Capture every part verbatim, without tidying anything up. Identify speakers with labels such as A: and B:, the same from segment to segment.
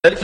A: ألف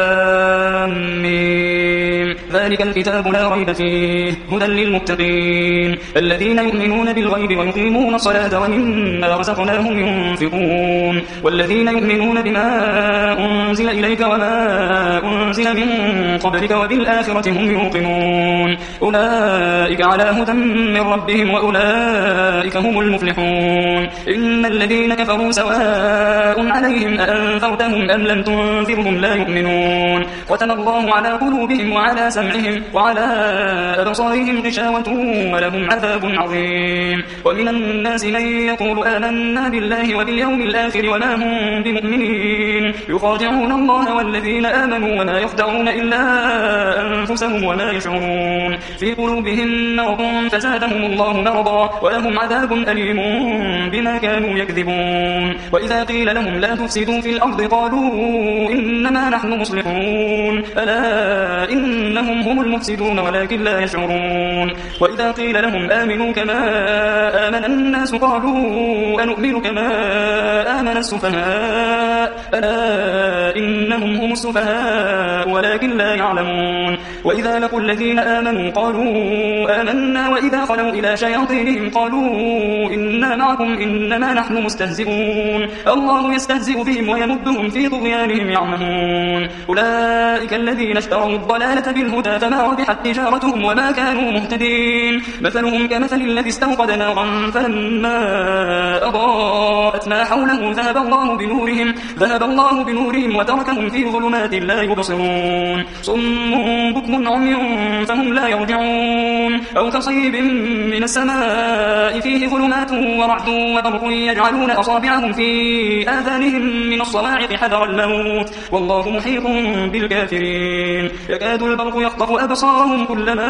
A: لام ميم. ذلك الكتاب لا ريب فيه هدى للمتقين الذين يؤمنون بالغيب ويقيمون الصلاة ومما رزقناهم ينفقون والذين يؤمنون بما أنزل إليك وما أنزل من قبلك وبالآخرة هم يوقنون أولئك على هدى من ربهم وأولئك هم المفلحون إن الذين كفروا سواء عليهم أأنذرتهم أم لم تنذرهم لا يؤمنون ختم الله على قلوبهم وعلى سمعهم وعلى أبصارهم غشاوة ولهم عذاب عظيم ومن الناس من يقول آمنا بالله وباليوم الآخر وما هم بمؤمنين يخادعون الله والذين آمنوا وما يخدعون إلا أنفسهم وما يشعرون في قلوبهم مرض فزادهم الله مرضا ولهم عذاب أليم بما كانوا يكذبون وإذا قيل لهم لا تفسدوا في الأرض قالوا إنما نحن مصلحون ألا إنهم هم المفسدون ولكن لا يشعرون وإذا قيل لهم آمنوا كما آمن الناس قالوا أنؤمن كما آمن السفهاء ألا إنهم هم السفهاء ولكن لا يعلمون وإذا لقوا الذين آمنوا قالوا آمنا وإذا خلوا إلى شياطينهم قالوا إنا معكم إنما نحن مستهزئون الله يستهزئ بهم ويمدهم في طغيانهم يعمهون أولئك الذين اشتروا الضلالة بالهدى فما ربحت تجارتهم وما كانوا مهتدين مثلهم كمثل الذي استوقد نارا فلما أضاءت ما حوله ذهب الله بنورهم ذهب الله بنورهم وتركهم في ظلمات لا يبصرون صم بكم عمي فهم لا يرجعون أو كصيب من السماء فيه ظلمات ورعد وبرق يجعلون أصابعهم في آذانهم من الصواعق حذر الموت والله محيط بالكافرين يكاد البرق يخطف أبصارهم كلما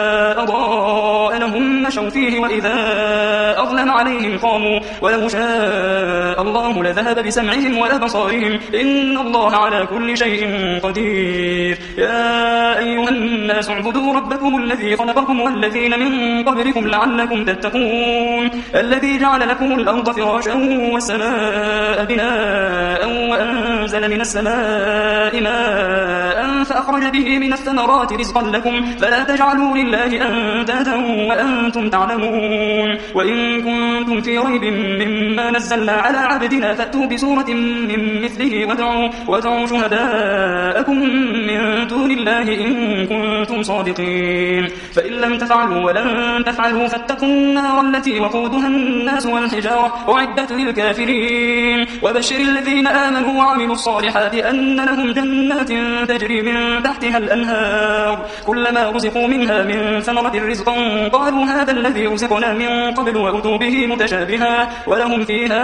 A: أضاء لهم مشوا فيه وإذا أظلم عليهم قاموا ولو شاء الله لذهب بسمعهم وأبصارهم إن الله على كل شيء قدير يا أيها الناس اعبدوا ربكم الذي خلقكم والذين من قبلكم لعلكم تتقون الذي جعل لكم الأرض فراشا والسماء بناء وأنزل من السماء ماء فأخرج به من الثمرات رزقا لكم فلا تجعلوا لله أندادا وأنتم تعلمون وإن كنتم في ريب مما نزلنا على عبدنا فأتوا بسورة من مثله وادعوا, وادعوا شهداءكم من دون الله إن كنتم صادقين فإن لم تفعلوا ولن تفعلوا فاتقوا النار التي وقودها الناس والحجارة أعدت للكافرين وبشر الذين آمنوا وعملوا الصالحات أن لهم جنات تجري من تحتها الأنهار كلما رزقوا منها من ثمرة رزقا قالوا هذا الذي رزقنا من قبل وأتوا به متشابها ولهم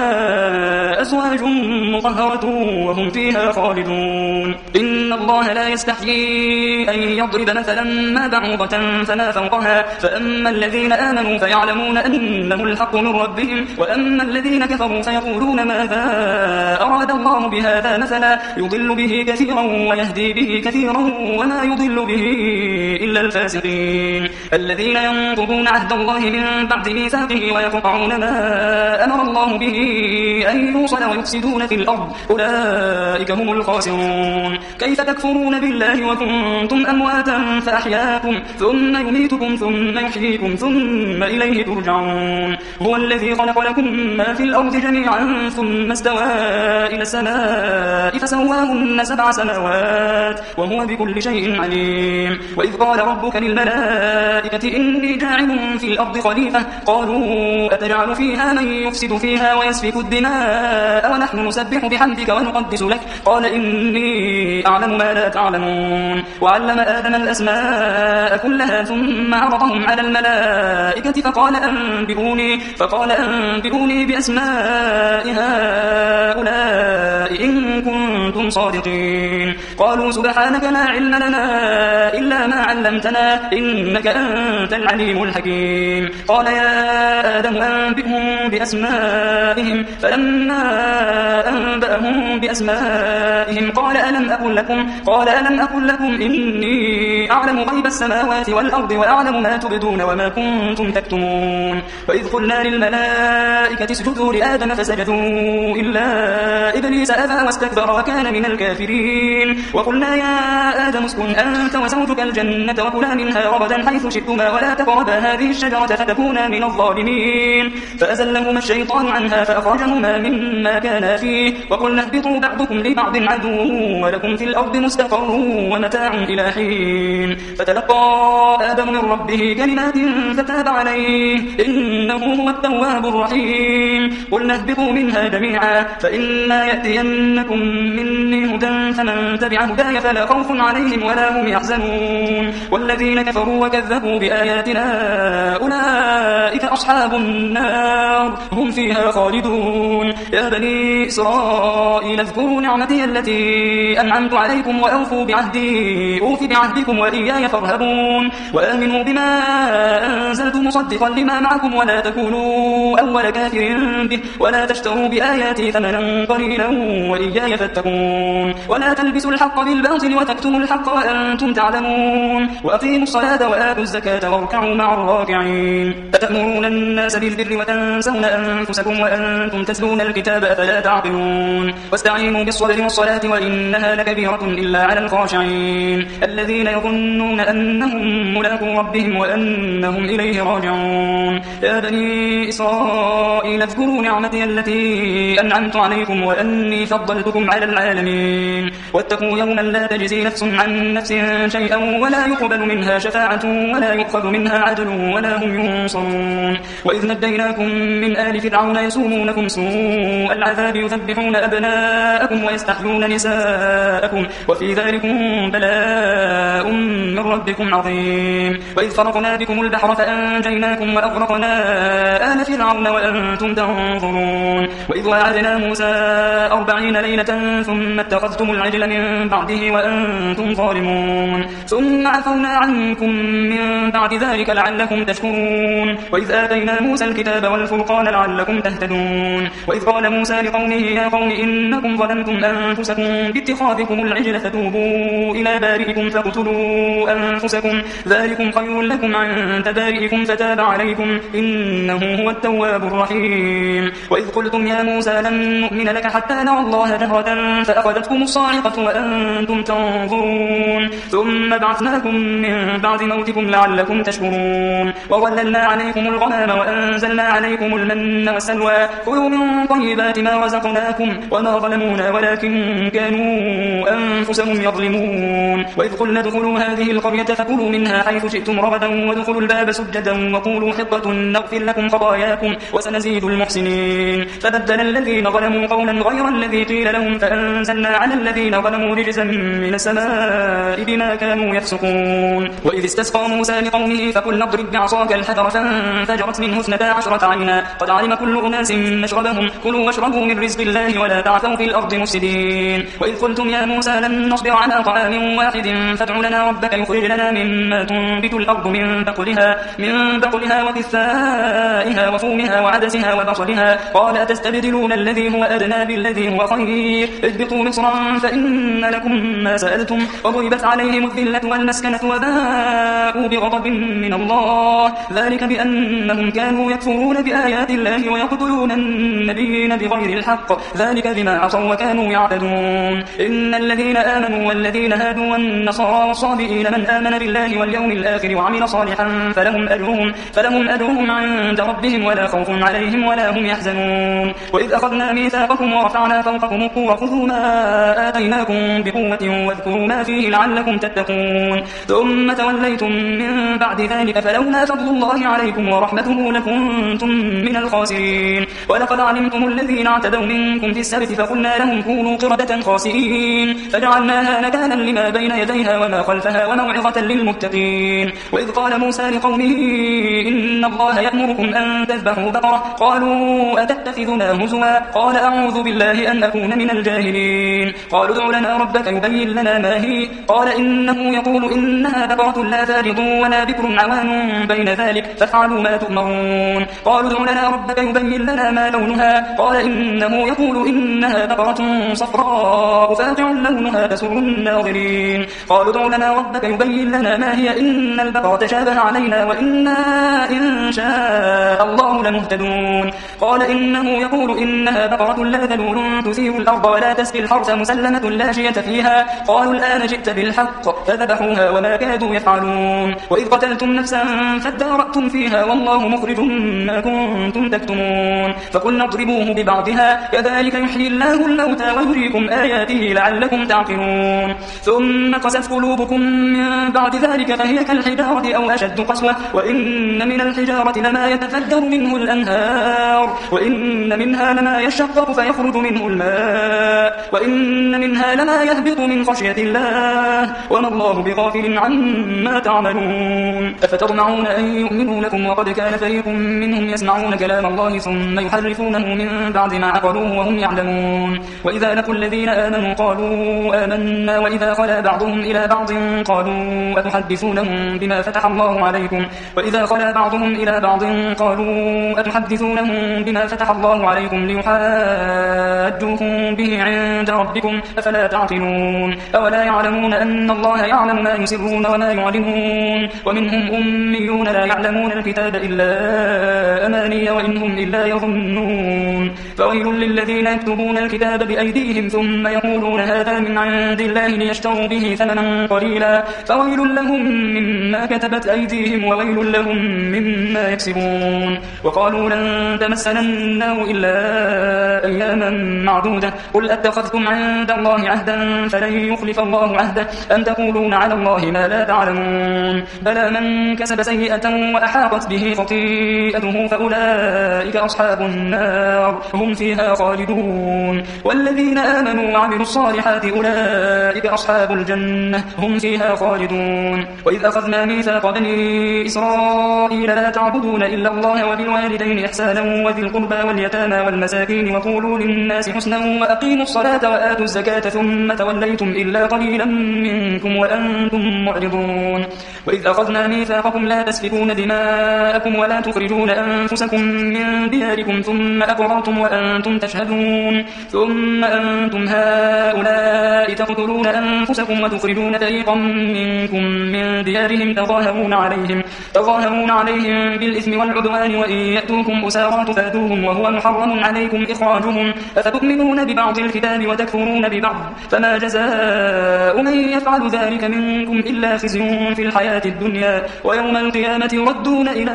A: فيها أزواج مطهرة وهم فيها خالدون إن الله لا يستحيي أن يضرب مثلا ما بعوضة فما فوقها فأما الذين آمنوا فيعلمون أنه الحق من ربهم وأما الذين كفروا فيقولون ماذا أراد الله بهذا مثلا يضل به كثيرا ويهدي به كثيرا وما يضل به إلا الفاسقين الذين ينقضون عهد الله من بعد ميثاقه ويقطعون ما أمر الله به أن يوصل ويفسدون في الأرض أولئك هم الخاسرون كيف تكفرون بالله وكنتم أمواتا فأحياكم ثم يميتكم ثم يحييكم ثم إليه ترجعون هو الذي خلق لكم ما في الأرض جميعا ثم استوى إلى السماء فسواهن سبع سماوات وهو بكل شيء عليم وإذ قال ربك للملائكة إني جاعل في الأرض خليفة قالوا أتجعل فيها من يفسد فيها ويسفك الدماء ونحن نسبح بحمدك ونقدس لك قال إني أعلم ما لا تعلمون وعلم آدم الأسماء كلها ثم عرضهم على الملائكة فقال أنبئوني فقال أنبئوني بأسماء هؤلاء إن كنتم صادقين قالوا سبحانك لا علم لنا إلا ما علمتنا إنك أنت العليم الحكيم قال يا آدم أنبئهم بأسمائهم فلما أنبأهم بأسمائهم قال ألم أقل لكم قال ألم أقل لكم إني أعلم غيب السماوات والأرض وأعلم ما تبدون وما كنتم تكتمون. وإذ قلنا للملائكة اسجدوا لآدم فسجدوا إلا إبليس أبى واستكبر وكان من الكافرين. وقلنا يا آدم اسكن أنت وزوجك الجنة وكلا منها رغدا حيث شئتما ولا تقربا هذه الشجرة فتكونا من الظالمين. فأزلهما الشيطان عنها فأخرجهما مما كانا فيه وقلنا اهبطوا بعضكم لبعض عدو ولكم في الأرض مستقر ومتاع إلى حين. فتلقى آدم من ربه كلمات فتاب عليه إنه هو التواب الرحيم. قلنا اهبطوا منها جميعا فإما يأتينكم مني هدى فمن تبع هداي فلا خوف عليهم ولا هم يحزنون. والذين كفروا وكذبوا بآياتنا أولئك أصحاب النار هم فيها خالدون. يا بني إسرائيل اذكروا نعمتي التي أنعمت عليكم وأوفوا بعهدي أوف بعهدكم وإياي فارهبون. وآمنوا بما أنزلت مصدقا لما معكم ولا تكونوا أول كافر به ولا تشتروا بآياتي ثمنا قليلا وإياي فاتقون. ولا تلبسوا الحق بالباطل وتكتموا الحق وأنتم تعلمون. وأقيموا الصلاة وآتوا الزكاة واركعوا مع الراكعين. أتأمرون الناس بالبر وتنسون أنفسكم وأنتم تتلون الكتاب أفلا تعقلون. واستعينوا بالصبر والصلاة وإنها لكبيرة إلا على الخاشعين الذين يظنون أنهم ملاقو ربهم وأنهم إليه راجعون. يا بني إسرائيل اذكروا نعمتي التي أنعمت عليكم وأني فضلتكم على العالمين. واتقوا يوما لا تجزي نفس عن نفس شيئا ولا يقبل منها شفاعة ولا يؤخذ منها عدل ولا هم ينصرون. وإذ نجيناكم من آل فرعون يسومونكم سوء العذاب يذبحون أبناءكم ويستحيون نساءكم وفي ذلكم بلاء من ربكم عظيم. وإذ فرقنا بكم البحر فأنجيناكم وأغرقنا آل فرعون وأنتم تنظرون. وإذ وعدنا موسى أربعين ليلة ثم اتخذتم العجل من بعده وأنتم ظالمون ثم عفونا عنكم من بعد ذلك لعلكم تشكرون. وإذ آتينا موسى الكتاب والفرقان لعلكم تهتدون. وإذ قال موسى لقومه يا قوم إنكم ظلمتم أنفسكم باتخاذكم العجل فتوبوا إلى بارئكم فاقتلوا أنفسكم ذلكم خير لكم عند بارئكم فتاب عليكم إنه هو التواب الرحيم. وإذ قلتم يا موسى لن نؤمن لك حتى نرى الله جهرة فأخذتكم الصاعقة وأنتم تنظرون ثم بعثناكم من بعد موتكم لعلكم تشكرون. وظللنا عليكم الغمام وأنزلنا عليكم المن والسلوى كلوا من طيبات ما رزقناكم وما ظلمونا ولكن كانوا أنفسهم يظلمون. وإذ قلنا ادخلوا هذه القرية فكلوا منها حيث شئتم رغدا وادخلوا الباب سجدا وقولوا حطة نغفر لكم خطاياكم وسنزيد المحسنين. فبدل الذين ظلموا قولا غير الذي قيل لهم فأنزلنا على الذين ظلموا رجزا من السماء بما كانوا يفسقون. وإذ استسقى موسى لقومه فقلنا اضرب بعصاك الحجر فانفجرت منه اثنتا عشرة عينا قد علم كل أناس مشربهم كلوا واشربوا من رزق الله ولا تعثوا في الأرض مفسدين. وإذ قلتم يا موسى لن نصبر على طعام واحد فادع لنا ربك يخرج لنا مما تنبت الأرض من بقلها من بقلها وقثائها وفومها وعدسها وبصلها قال أتستبدلون الذي هو أدنى بالذي هو خير اهبطوا مصرا فإن لكم ما سألتم وضربت عليهم الذلة والمسكنة وباءوا بغضب من الله ذلك بأنهم كانوا يكفرون بآيات الله ويقتلون النبيين بغير الحق ذلك بما عصوا وكانوا يعتدون. إن الذين آمنوا والذين هادوا والنصارى والصابئين من آمن بالله واليوم الآخر وعمل صالحا فلهم أجرهم فلهم أجرهم عند ربهم ولا خوف عليهم ولا هم يحزنون. وإذ أخذنا ميثاقكم ورفعنا فوقكم الطور خذوا ما آتيناكم بقوة واذكروا ما فيه لعلكم تتقون ثم توليتم من بعد ذلك فلولا فضل الله عليكم ورحمته لكنتم من الخاسرين. ولقد علمتم الذين اعتدوا منكم في السبت فقلنا لهم كونوا قردة خاسئين فجعلناها نكالا لما بين يديها وما خلفها وموعظة للمتقين. وإذ قال موسى لقومه إن الله يأمركم أن تذبحوا بقرة قالوا أتتخذنا هزوا قال أعوذ بالله أن أكون من الجاهلين. قالوا ادع لنا ربك يبين لنا ما هي قال إنه يقول إنها بقرة لا فارض ولا بكر عوان بين ذلك فافعلوا ما تؤمرون. قالوا ادع لنا ربك يبين لنا ما لونها قال إنه يقول إنها بقرة صفراء فاقع لونها تسر الناظرين. قالوا ادع لنا ربك يبين لنا ما هي إن البقرة تشابه علينا وإنا إن شاء الله لمهتدون قال إنه يقول إنها بقرة لا ذلول تثير الأرض ولا تسقي الحرث مسلمة لا شية فيها قالوا الآن جئت بالحق فذبحوها وما كادوا يفعلون وإذ قتلتم نفسا فادارأتم فيها والله مخرج ما كنتم تكتمون فقلنا اضربوه ببعضها كذلك يحيي الله الموتى ويريكم آياته لعلكم تعقلون ثم قست قلوبكم من بعد ذلك فهي كالحجارة أو أشد قسوة وإن من الحجارة لما يتفجر منه الأنهار وإن منها لما يشقق فيخرج منه الماء وإن منها لما يهبط من خشية الله وما الله بغافل عما تعملون أفتطمعون أن يؤمنوا لكم وقد كان فريق منهم يسمعون كلام الله ثم يحرفونه من بعد ما عقلوه وهم يعلمون وإذا لقوا الذين آمنوا قالوا آمنا وإذا خلا بعضهم إلى بعض قالوا أتحدثونهم بما فتح الله عليكم وإذا خلا بعضهم إلى بعض قالوا أتحدثونهم بما فتح الله عليكم ليحاجوكم به عند ربكم أفلا تعقلون أولا يعلمون أن الله يعلم ما يسرون وما يعلمون ومنهم أميون لا يعلمون الكتاب إلا أماني وإنهم إلا يظنون فويل للذين يكتبون الكتاب بأيديهم ثم يقولون هذا من عند الله ليشتروا به ثمنا قليلا فويل لهم مما كتبت أيديهم وويل لهم مما يكسبون وقالوا لن تمسنا النار إلا أياما معدودة قل أتخذتم عند الله عهدا فلن يخلف الله عهده أم تقولون على الله ما لا تعلمون بلى من كسب سيئة وأحاطت به خطيئته فأولئك أصحاب النار هم فيها خالدون والذين آمنوا وعملوا الصالحات أولئك أصحاب الجنة هم فيها خالدون وإذ أخذنا ميثاق بني إسرائيل لا تعبدون إلا الله وبالوالدين إحسانا وذي القربى واليتامى والمساكين وقولوا للناس حسنا وأقيموا الصلاة وآتوا الزكاة ثم توليتم إلا قليلا منكم وأنتم معرضون وإذ أخذنا ميثاقكم لا تسفكون دماءكم ولا تخرجون أنفسكم من دياركم ثم أقررتم وأنتم تشهدون ثم أنتم هؤلاء تقتلون أنفسكم وتخرجون فريقا منكم من ديارهم تظاهرون عليهم تظاهرون عليهم بالإثم والعدوان وإن يأتوكم أسارى تفادوهم وهو محرم عليكم إخراجهم أفتؤمنون ببعض الكتاب وتكفرون ببعض فما جزاء من يفعل ذلك منكم إلا خزي في الحياة الدنيا ويوم القيامة يردون إلى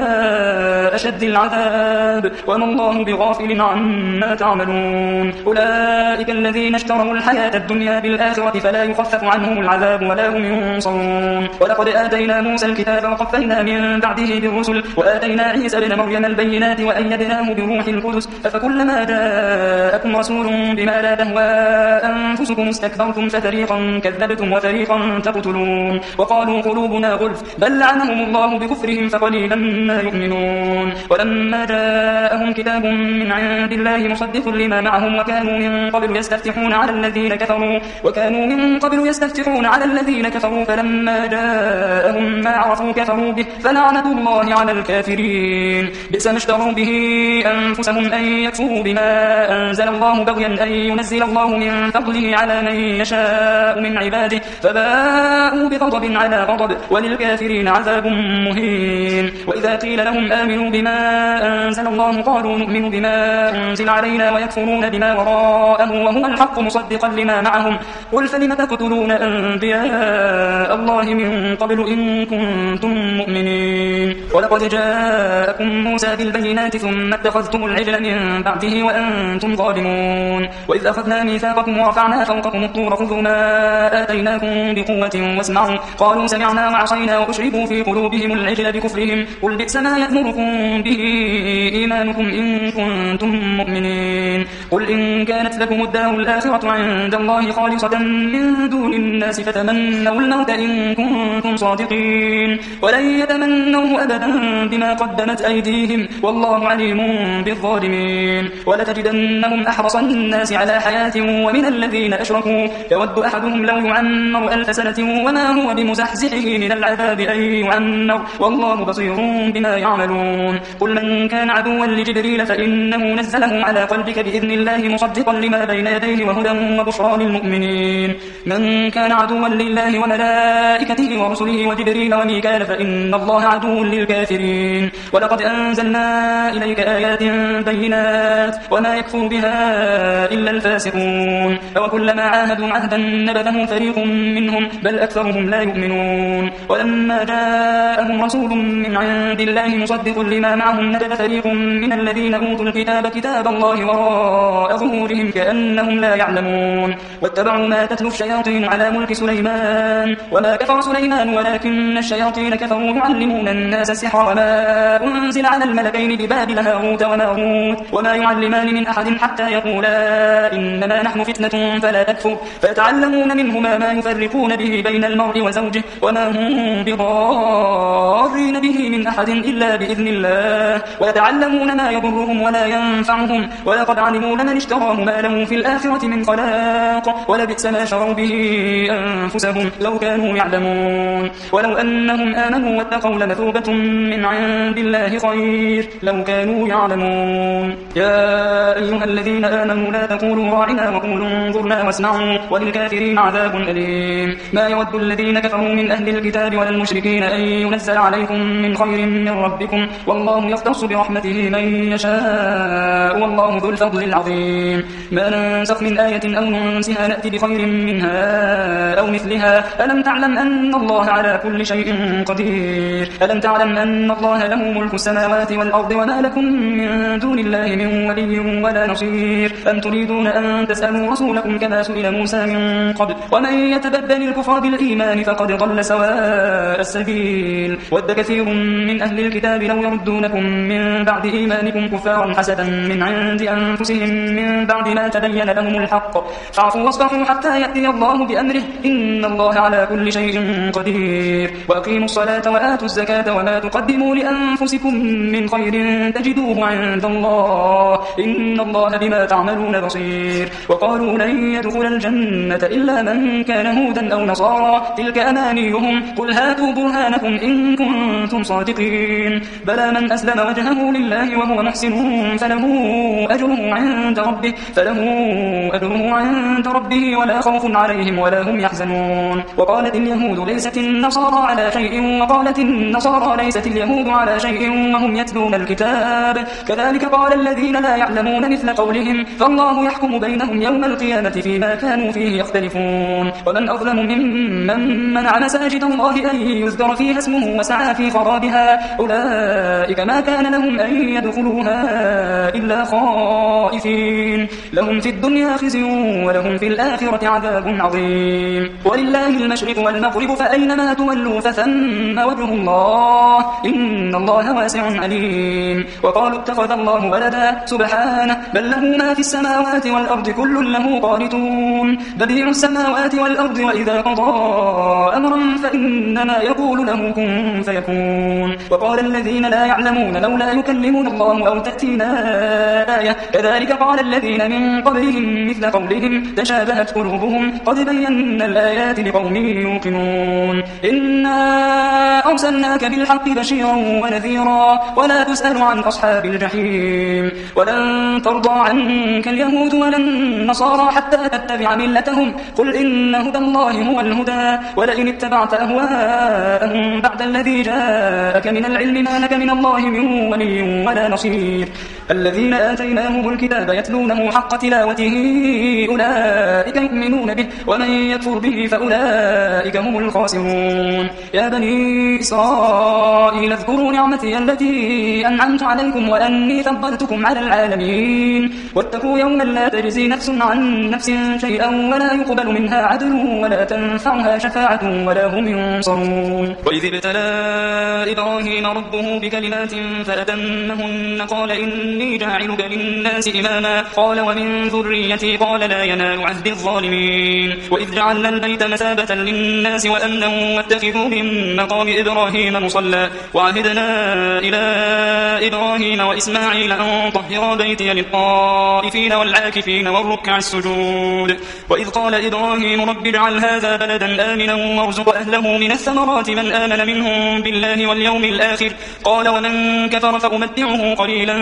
A: أشد العذاب وما الله بغافل عما تعملون أولئك الذين اشتروا الحياة الدنيا بالآخرة فلا يخفف عنهم العذاب ولا هم ينصرون ولقد آتينا موسى الكتاب وقفينا من بعده بالرسل وآتينا عيسى بن مريم البينات وأيدناه بروح القدس أفكلما جاءكم رسول بما لا تهوى أنفسكم استكبرتم ففريقا كذبتم وفريقا تقتلون وقالوا قلوبنا غلف بل لعنهم الله بكفرهم فقليلا ما يؤمنون ولما جاءهم كتاب من عند الله مصدق لما معهم وكانوا من قبل يستفتحون على الذين كفروا وكانوا من قبل يستفتحون على الذين كفروا فلما جاءهم ما عرفوا كفروا به فلعنة الله على الكافرين بئس ما اشتروا به أنفسهم أن يكفروا بما أنزل الله بغيا أن ينزل الله من فضله على من يشاء من عباده فباءوا بغضب على غضب وللكافرين عذاب مهين وإذا قيل لهم آمنوا بما أنزل الله قالوا نؤمن بما أنزل علينا ويكفرون بما وراءه وهو الحق مصدقا لما معهم قل فلم تقتلون أنبياء الله من قبل إن كنتم مؤمنين ولقد جاءكم موسى بالبينات ثم اتخذتم العجل من بعده وأنتم ظالمون وإذ أخذنا ميثاقكم ورفعنا فوقكم الطور خذوا ما آتيناكم بقوة واسمعوا قالوا سمعنا وعصينا وأشربوا في قلوبهم العجل بكفرهم قل بئس ما يأمركم به إيمانكم إن كنتم مؤمنين قل إن كانت لكم الدار الآخرة عند الله خالصة من دون الناس فتمنوا الموت إن كنتم صادقين ولن يتمنوه أبدا بما قدمت أيديهم والله عليم بالظالمين ولتجدنهم أحرص الناس على حياة ومن الذين أشركوا يود أحدهم لو يعمر ألف سنة وما هو بمزحزحه من العذاب أن يعمر والله بصير بما يعملون قل من كان عدوا لجبريل فإنه نزله أنزلناه على قلبك بإذن الله مصدقا لما بين يديه وهدى وبشرى للمؤمنين من كان عدوا لله وملائكته ورسله وجبريل وميكال فإن الله عدو للكافرين ولقد أنزلنا إليك آيات بينات وما يكفر بها إلا الفاسقون وكلما عاهدوا عهدا نبذه فريق منهم بل أكثرهم لا يؤمنون ولما جاءهم رسول من عند الله مصدق لما معهم نبذ فريق من الذين أوتوا الكتاب كتاب الله وراء ظهورهم كأنهم لا يعلمون واتبعوا ما تتلو الشياطين على ملك سليمان وما كفر سليمان ولكن الشياطين كفروا يعلمون الناس السحر وما أنزل على الملكين ببابل هاروت وماروت وما يعلمان من أحد حتى يقولا إنما نحن فتنة فلا تكفر فيتعلمون منهما ما يفرقون به بين المرء وزوجه وما هم بضارين به من أحد إلا بإذن الله ويتعلمون ما يضرهم ولا ينفعهم ولقد علموا لمن اشتراه ما له في الآخرة من خلاق ولبئس ما شروا به أنفسهم لو كانوا يعلمون ولو أنهم آمنوا واتقوا لمثوبة من عند الله خير لو كانوا يعلمون يا أيها الذين آمنوا لا تقولوا راعنا وقولوا انظرنا واسمعوا وللكافرين عذاب أليم ما يود الذين كفروا من أهل الكتاب ولا المشركين أن ينزل عليكم من خير من ربكم والله يختص برحمته من يشاء والله ذو الفضل العظيم ما ننسخ من آية أو ننسها نأتي بخير منها أو مثلها ألم تعلم أن الله على كل شيء قدير ألم تعلم أن الله له ملك السماوات والأرض وما لكم من دون الله من ولي ولا نصير أم تريدون أن تسألوا رسولكم كما سئل موسى من قبل ومن يتبدل الكفر بالإيمان فقد ضل سواء السبيل ود كثير من أهل الكتاب لو يردونكم من بعد إيمانكم كفارا حسدا من عند أنفسهم من بعد ما تبين لهم الحق فاعفوا واصفحوا حتى يأتي الله بأمره إن الله على كل شيء قدير وأقيموا الصلاة وآتوا الزكاة وما تقدموا لأنفسكم من خير تجدوه عند الله إن الله بما تعملون بصير وقالوا لن يدخل الجنة إلا من كان هودا أو نصارى تلك أمانيهم قل هاتوا برهانكم إن كنتم صادقين بلى من أسلم وجهه لله وهو محسن فله أجره عند ربه فله أجره عند ربه ولا خوف عليهم ولا هم يحزنون وقالت اليهود ليست النصارى على شيء وقالت النصارى ليست اليهود على شيء وهم يتلون الكتاب كذلك قال الذين لا يعلمون مثل قولهم فالله يحكم بينهم يوم القيامة فيما كانوا فيه يختلفون ومن أظلم ممن منع مساجد الله أن يذكر فيها اسمه وسعى في خرابها أولئك ما كان لهم أن يدخلوها إلا خائفين لهم في الدنيا خزي ولهم في الآخرة عذاب عظيم ولله المشرق والمغرب فأينما تولوا فثم وجه الله إن الله واسع عليم وقالوا اتخذ الله ولدا سبحانه بل له ما في السماوات والأرض كل له قانتون بديع السماوات والأرض وإذا قضى أمرا فإنما يقول له كن فيكون وقال الذين لا يعلمون لولا يكلمون الله أو تأتينا آية كذلك قال الذين من قبلهم مثل قولهم تشابهت قلوبهم قد بينا الآيات لقوم يوقنون إنا أرسلناك بالحق بشيرا ونذيرا ولا تسأل عن أصحاب الجحيم ولن ترضى عنك اليهود ولا النصارى حتى تتبع ملتهم قل إن هدى الله هو الهدى ولئن اتبعت أهواءهم بعد الذي جاءك من العلم ما لك من الله من ولي ولا نصير الذين آتيناهم الكتاب يتلونه حق تلاوته أولئك يؤمنون به ومن يكفر به فأولئك هم الخاسرون يا بني إسرائيل اذكروا نعمتي التي أنعمت عليكم وأني فضلتكم على العالمين واتقوا يوما لا تجزي نفس عن نفس شيئا ولا يقبل منها عدل ولا تنفعها شفاعة ولا هم ينصرون وإذ ابتلى إبراهيم ربه بكلمات فأتمهن قال إني جاعلك للناس إماما قال ومن ذريتي قال لا ينال عهد الظالمين وإذ جعلنا البيت مثابة للناس وأمنا واتخذوا من مقام إبراهيم مصلى وعهدنا إلى إبراهيم وإسماعيل أن طهر بيتي للطائفين والعاكفين والركع السجود وإذ قال إبراهيم رب اجعل هذا بلدا آمنا وارزق أهله من الثمرات من آمن منهم بالله واليوم الآخر قال ومن كفر فأمتعه قليلا ثم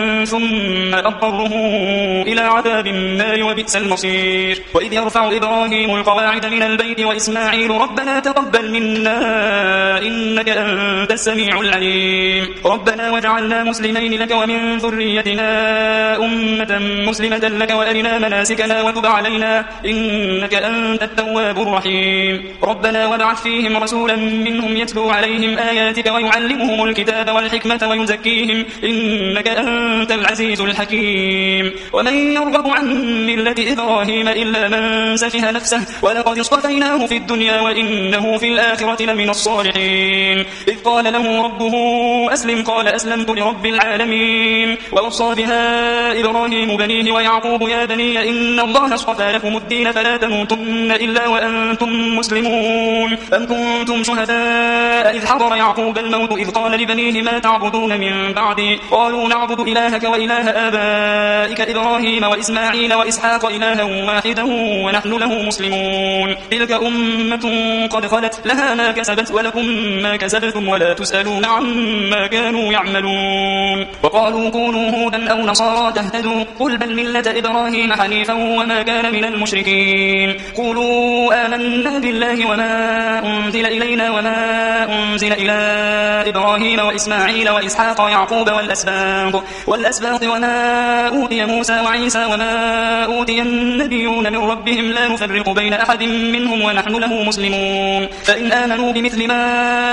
A: ثم أضطره إلى عذاب النار وبئس المصير. وإذ يرفع إبراهيم القواعد من البيت وإسماعيل ربنا تقبل منا إنك أنت السميع العليم ربنا واجعلنا مسلمين لك ومن ذريتنا أمة مسلمة لك وأرنا مناسكنا وتب علينا إنك أنت التواب الرحيم ربنا وابعث فيهم رسولا منهم يتلو عليهم آياتك ويعلمهم الكتاب والحكمة ويزكيهم إنك أنت العزيز الحكيم ومن يرغب عن ملة إبراهيم إلا من سفه نفسه ولقد اصطفيناه في الدنيا وإنه في الآخرة لمن الصالحين إذ قال له ربه أسلم قال أسلمت لرب العالمين ووصى بها إبراهيم بنيه ويعقوب يا بني إن الله اصطفى لكم الدين فلا تموتن إلا وأنتم مسلمون أم كنتم شهداء إذ حضر يعقوب الموت إذ قال لبنيه ما تعبدون من بعدي قالوا نعبد إلهك وإله آبائك إبراهيم وإسماعيل وإسحاق إلها واحدا ونحن له مسلمون تلك أمة قد خلت لها ما كسبت ولكم ما كسبتم ولا تسألون عما كانوا يعملون وقالوا كونوا هودا أو نصارى تهتدوا قل بل ملة إبراهيم حنيفا وما كان من المشركين قولوا آمنا بالله وما أنزل إلينا وما أنزل إلى إبراهيم وإسماعيل وإسحاق ويعقوب والأسباط والأسباط وما أوتي موسى وعيسى وما أوتي النبيون من ربهم لا نفرق بين أحد منهم ونحن له مسلمون فإن آمنوا بمثل ما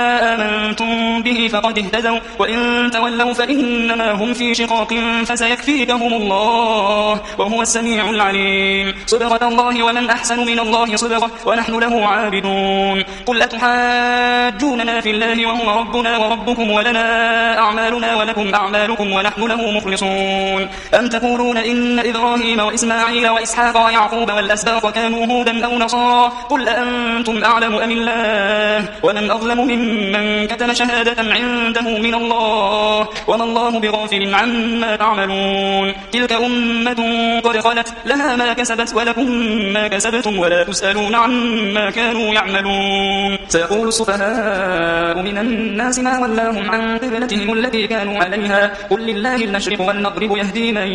A: آمنتم به فقد اهتدوا وإن تولوا فإنما هم في شقاق فسيكفيكهم الله وهو السميع العليم صبغة الله ومن أحسن من الله صبغة ونحن له عابدون قل أتحاجوننا في الله وهو ربنا وربكم ولنا أعمالنا ولكم أعمالكم ونحن له مخلصون أم تقولون إن إبراهيم وإسماعيل وإسحاق ويعقوب والأسباط كانوا هودا أو نصارى قل أأنتم أعلم أم الله ومن أظلم ممن كتم شهادة عنده من الله وما الله بغافل عما تعملون تلك أمة قد خلت لها ما كسبت ولكم ما كسبتم ولا تسألون عما كانوا يعملون سيقول السفهاء من الناس ما ولاهم عن قبلتهم التي كانوا عليها قل لله المشرق والمغرب يهدي من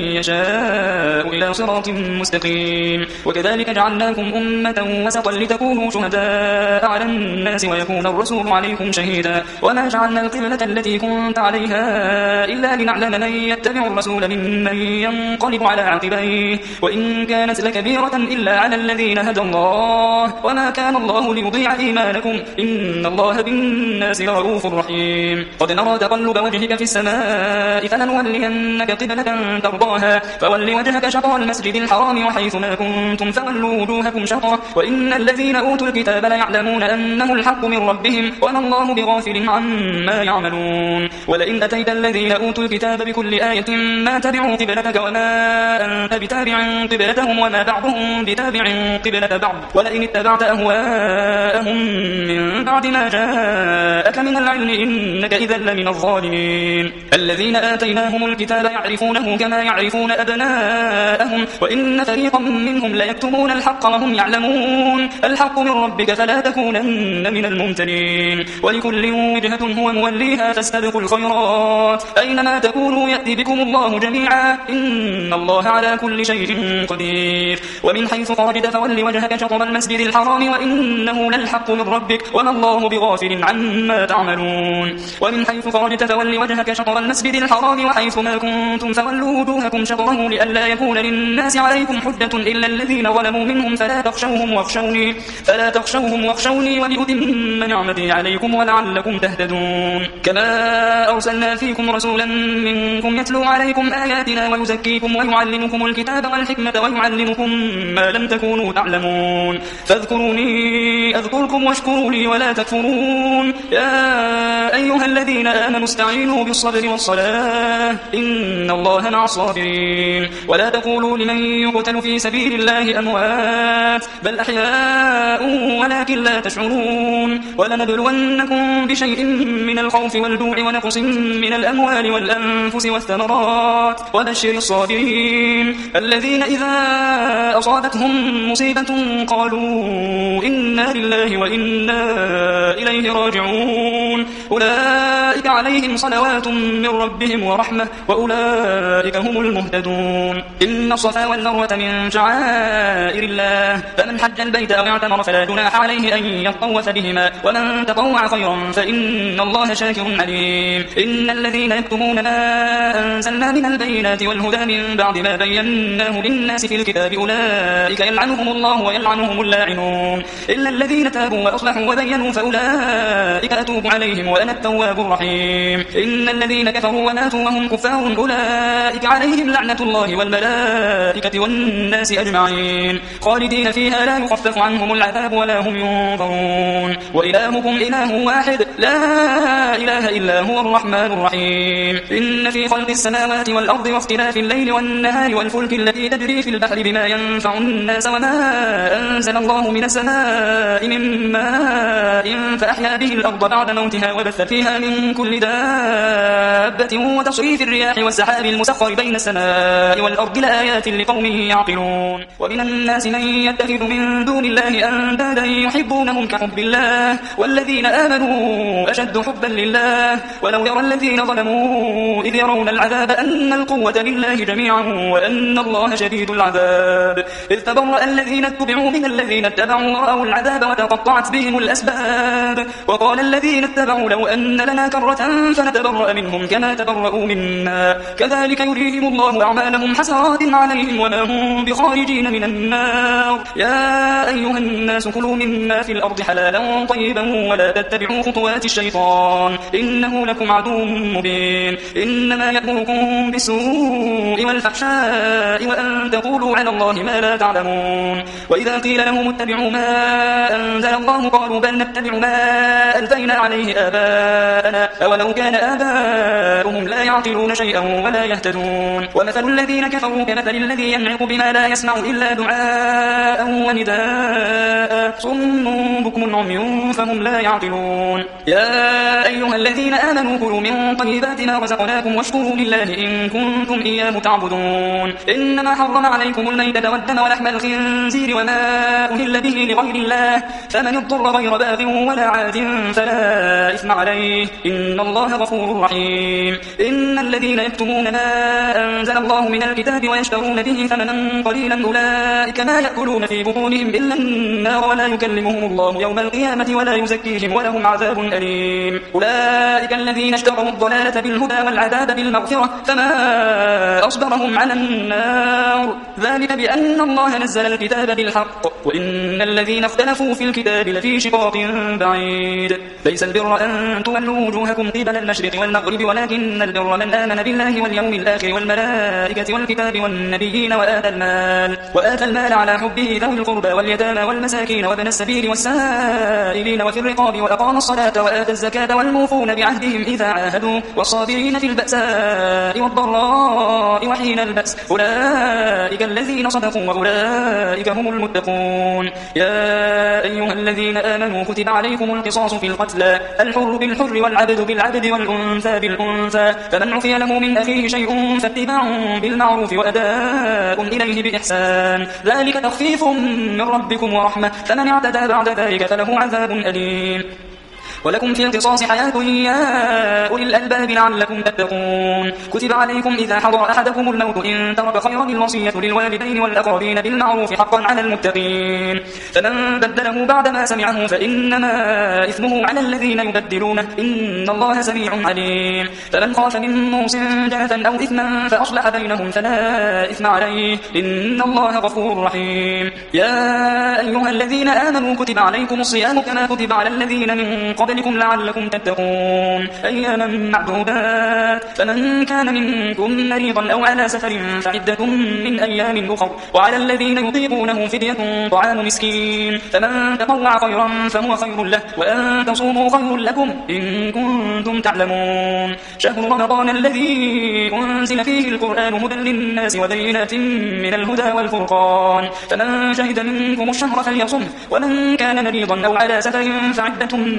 A: يشاء إلى صراط مستقيم وكذلك جعلناكم أمة وسطا لتكونوا شهداء على الناس ويكون الرسول عليكم شهيدا وما جعلنا القبلة التي كنت عليها إلا لنعلم من يتبع الرسول ممن ينقلب على عقبيه وإن كانت لكبيرة إلا على الذين هدى الله وما كان الله ليضيع إيمانكم إن الله بالناس لرؤوف رحيم قد نرى تقلب وجهك في السماء فلنولينك قبلة ترضاها فول وجهك شطر المسجد الحرام وحيث ما كنتم فولوا وجوهكم شطره وإن الذين أوتوا الكتاب ليعلمون أنه الحق من ربهم وما الله بغافل عما يعملون ولئن أتيت الذين أوتوا الكتاب بكل آية ما تبعوا قبلتك وما أنت بتابع قبلتهم وما بعضهم بتابع قبلة بعض ولئن اتبعت أهواءهم من بعد ما جاءك من العلم إنك إذا لمن الظالمين الذين آتيناهم الكتاب يعرفونه كما يعرفون أبناءهم وإن فريقا منهم ليكتمون الحق وهم يعلمون الحق من ربك فلا تكونن من الممتنين ولكل وجهة هو موليها فاستبقوا الخيرات أينما تكونوا يأتي بكم الله جميعا إن الله على كل شيء قدير ومن حيث خرجت فول وجهك شطر المسجد الحرام وإنه للحق من ربك وما الله بغافل عما تعملون ومن حيث خرجت فول وجهك شطر المسجد الحرام وحيث ما كنتم فولوا وجوهكم شطره لئلا يكون للناس عليكم حجة إلا الذين ظلموا منهم فلا تخشوهم واخشوني فلا تخشوهم واخشوني ولأتم نعمتي عليكم ولعلكم تهتدون كما أرسلنا فيكم رسولا منكم يتلو عليكم آياتنا ويزكيكم ويعلمكم الكتاب والحكمة ويعلمكم ما لم تكونوا تعلمون فاذكروني أذكركم واشكروا لي ولا تكفرون يا أيها الذين آمنوا استعينوا بالصبر والصلاة إن الله مع الصابرين ولا تقولوا لمن يقتل في سبيل الله أموات بل أحياء ولكن لا تشعرون ولنبلونكم بشيء من الخوف والجوع ونقص من الأموال والأنفس والثمرات وبشر الصابرين الذين إذا أصابتهم مصيبة قالوا إنا لله وإنا إليه راجعون أولئك عليهم صلوات من ربهم ورحمة وأولئك هم المهتدون. إن الصفا والمروة من شعائر الله فمن حج البيت أو اعتمر فلا جناح عليه أن يطوف بهما ومن تطوع خيرا فإن الله شاكر عليم. إن الذين يكتمون ما أنزلنا من البينات والهدى من بعد ما بيناه للناس في الكتاب أولئك يلعنهم الله ويلعنهم اللاعنون إلا الذين تابوا وأصلحوا وبينوا فأولئك أتوب عليهم وأنا التواب الرحيم. إن الذين كفروا وماتوا وهم كفار أولئك عليهم لعنة الله والملائكة والناس أجمعين خالدين فيها لا يخفف عنهم العذاب ولا هم ينظرون. وإلهكم إله واحد لا إله إلا هو الرحمن الرحيم. إن في خلق السماوات والأرض واختلاف الليل والنهار والفلك التي تجري في البحر بما ينفع الناس وما أنزل الله من السماء من ماء فأحيا به الأرض بعد موتها وبث فيها من كل دابة وتصريف الرياح والسحاب المسخر بين السماء والأرض لآيات لقوم يعقلون. ومن الناس من يتخذ من دون الله أندادا يحبونهم كحب الله والذين آمنوا أشد حبا لله ولو يرى الذين ظلموا إذ يرون العذاب أن القوة لله جميعا وأن الله شديد العذاب إذ تبرأ الذين اتبعوا من الذين اتبعوا ورأوا العذاب وتقطعت بهم الأسباب وقال الذين اتبعوا لو أن لنا كرة فنتبرأ منهم كما تبرأوا منا كذلك يريهم الله أعمالهم حسرات عليهم وما هم بخارجين من النار. يا أيها الناس كلوا مما في الأرض حلالا طيبا ولا تتبعوا خطوات الشيطان إنه لكم عدو مبين. إنما يأمركم بالسوء والفحشاء وأن تقولوا على الله ما لا تعلمون. وإذا قيل لهم اتبعوا ما أنزل الله قالوا بل نتبع ما ألفينا عليه آباءنا أولو كان آباؤهم لا يعقلون شيئا ولا يهتدون. ومثل الذين كفروا كمثل الذي ينعق بما لا يسمع إلا دعاء ونداء صم بكم عمي فهم لا يعقلون. يا أيها الذين آمنوا كلوا من طيبات ما رزقناكم واشكروا لله إن كنتم إياه تعبدون. إنما حرم عليكم الميتة والدم ولحم الخنزير وما أهل به لغير الله فمن اضطر غير باغ ولا عاد فلا إثم عليه إن الله غفور رحيم. إن الذين يكتمون ما أنزل الله من الكتاب ويشترون به ثمنا قليلا أولئك ما يأكلون في بطونهم إلا النار ولا يكلمهم الله يوم القيامة ولا يزكيهم ولهم عذاب أليم. أولئك الذين اشتروا الضلالة بالهدى والعذاب بالمغفرة فما أصبرهم على النار ذلك بأن الله نزل الكتاب بالحق وإن الذين اختلفوا في الكتاب لفي شقاق بعيد. ليس البر أن تولوا وجوهكم قبل المشرق والمغرب ولكن البر من آمن بالله واليوم الآخر والملائكة والكتاب والنبيين وآتى المال وآتى المال على حبه ذوي القربى واليتامى والمساكين وابن السبيل والسائلين وفي الرقاب وأقام الصلاة وآتى الزكاة والموفون بعهدهم إذا عاهدوا والصابرين في البأساء والضراء وحين البأس أولئك الذين صدقوا وأولئك هم المتقون. يا أيها الذين آمنوا كتب عليكم القصاص في القتلى الحر بالحر والعبد بالعبد والأنثى بالأنثى فمن عفي له من أخيه شيء فاتباع بالمعروف وأداء إليه بإحسان ذلك تخفيف من ربكم ورحمة فمن اعتدى بعد ذلك فله عذاب أليم. ولكم في القصاص حياة يا أولي الألباب لعلكم تتقون. كتب عليكم إذا حضر أحدكم الموت إن ترك خيرا الوصية للوالدين والأقربين بالمعروف حقا على المتقين فمن بدله بعدما سمعه فإنما إثمه على الذين يبدلونه إن الله سميع عليم. فمن خاف من موص جنفا أو إثما فأصلح بينهم فلا إثم عليه إن الله غفور رحيم. يا أيها الذين آمنوا كتب عليكم الصيام كما كتب على الذين من قبل لكم لعلكم تتقون أياما معدودات فمن كان منكم مريضا أو على سفر فعدة من أيام أخر وعلى الذين يطيقونه فدية طعام مسكين فمن تطوع خيرا فهو خير له وأن تصوموا خير لكم إن كنتم تعلمون. شهر رمضان الذي أنزل فيه القرآن هدى للناس وبينات من الهدى والفرقان فمن شهد منكم الشهر فليصم ومن كان مريضا أو على سفر فعدة من أيام